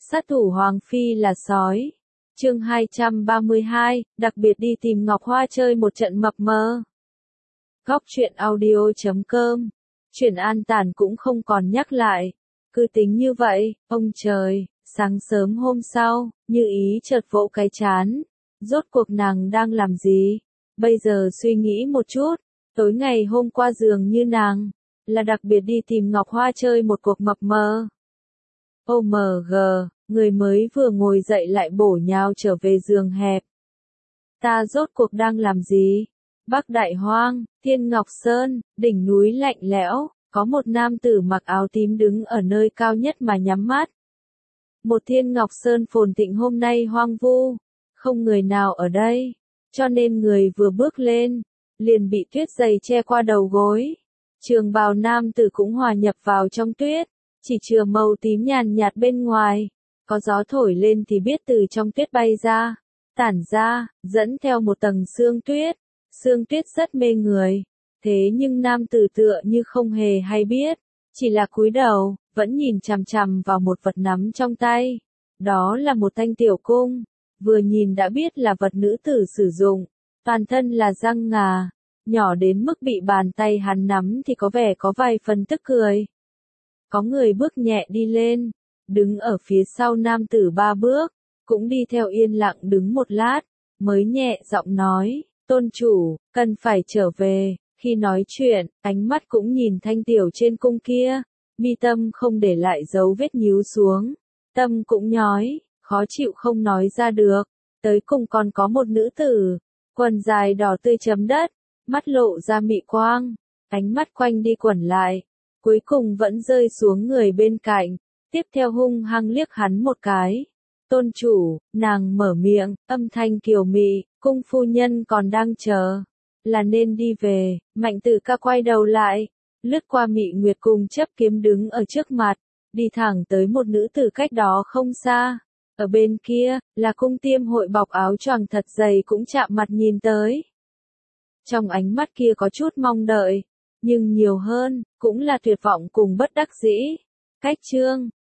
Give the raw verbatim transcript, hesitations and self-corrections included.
Sát thủ Hoàng Phi là sói. Chương hai trăm ba mươi hai, đặc biệt đi tìm Ngọc Hoa chơi một trận mập mờ. Góc truyện audio chấm com. Chuyện An Tản cũng không còn nhắc lại. Cứ tính như vậy, ông trời, sáng sớm hôm sau, Như Ý chợt vỗ cái trán. Rốt cuộc nàng đang làm gì? Bây giờ suy nghĩ một chút, tối ngày hôm qua dường như nàng là đặc biệt đi tìm Ngọc Hoa chơi một cuộc mập mờ. ô em giê, người mới vừa ngồi dậy lại bổ nhào trở về giường hẹp. Ta rốt cuộc đang làm gì? Bắc Đại Hoang, Thiên Ngọc Sơn, đỉnh núi lạnh lẽo, có một nam tử mặc áo tím đứng ở nơi cao nhất mà nhắm mắt. Một Thiên Ngọc Sơn phồn thịnh hôm nay hoang vu, không người nào ở đây, cho nên người vừa bước lên, liền bị tuyết dày che qua đầu gối. Trường bào nam tử cũng hòa nhập vào trong tuyết, chỉ chừa màu tím nhàn nhạt bên ngoài, có gió thổi lên thì biết từ trong tuyết bay ra, tản ra, dẫn theo một tầng sương tuyết. Sương tuyết rất mê người, thế nhưng nam tử tựa như không hề hay biết, chỉ là cúi đầu, vẫn nhìn chằm chằm vào một vật nắm trong tay. Đó là một thanh tiểu cung, vừa nhìn đã biết là vật nữ tử sử dụng, toàn thân là răng ngà, nhỏ đến mức bị bàn tay hắn nắm thì có vẻ có vài phần tức cười. Có người bước nhẹ đi lên, đứng ở phía sau nam tử ba bước, cũng đi theo yên lặng đứng một lát, mới nhẹ giọng nói, tôn chủ, cần phải trở về. Khi nói chuyện, ánh mắt cũng nhìn thanh tiểu trên cung kia, mi tâm không để lại dấu vết nhíu xuống, tâm cũng nhói, khó chịu không nói ra được. Tới cùng còn có một nữ tử, quần dài đỏ tươi chấm đất, mắt lộ ra mị quang, ánh mắt quanh đi quẩn lại, cuối cùng vẫn rơi xuống người bên cạnh, tiếp theo hung hăng liếc hắn một cái. Tôn chủ, nàng mở miệng, âm thanh kiều mị, cung phu nhân còn đang chờ, là nên đi về. Mạnh Tử Ca quay đầu lại, lướt qua Mị Nguyệt cùng chấp kiếm đứng ở trước mặt, đi thẳng tới một nữ tử cách đó không xa. Ở bên kia, là cung tiêm hội bọc áo choàng thật dày cũng chạm mặt nhìn tới. Trong ánh mắt kia có chút mong đợi, nhưng nhiều hơn, cũng là tuyệt vọng cùng bất đắc dĩ. Cách chương,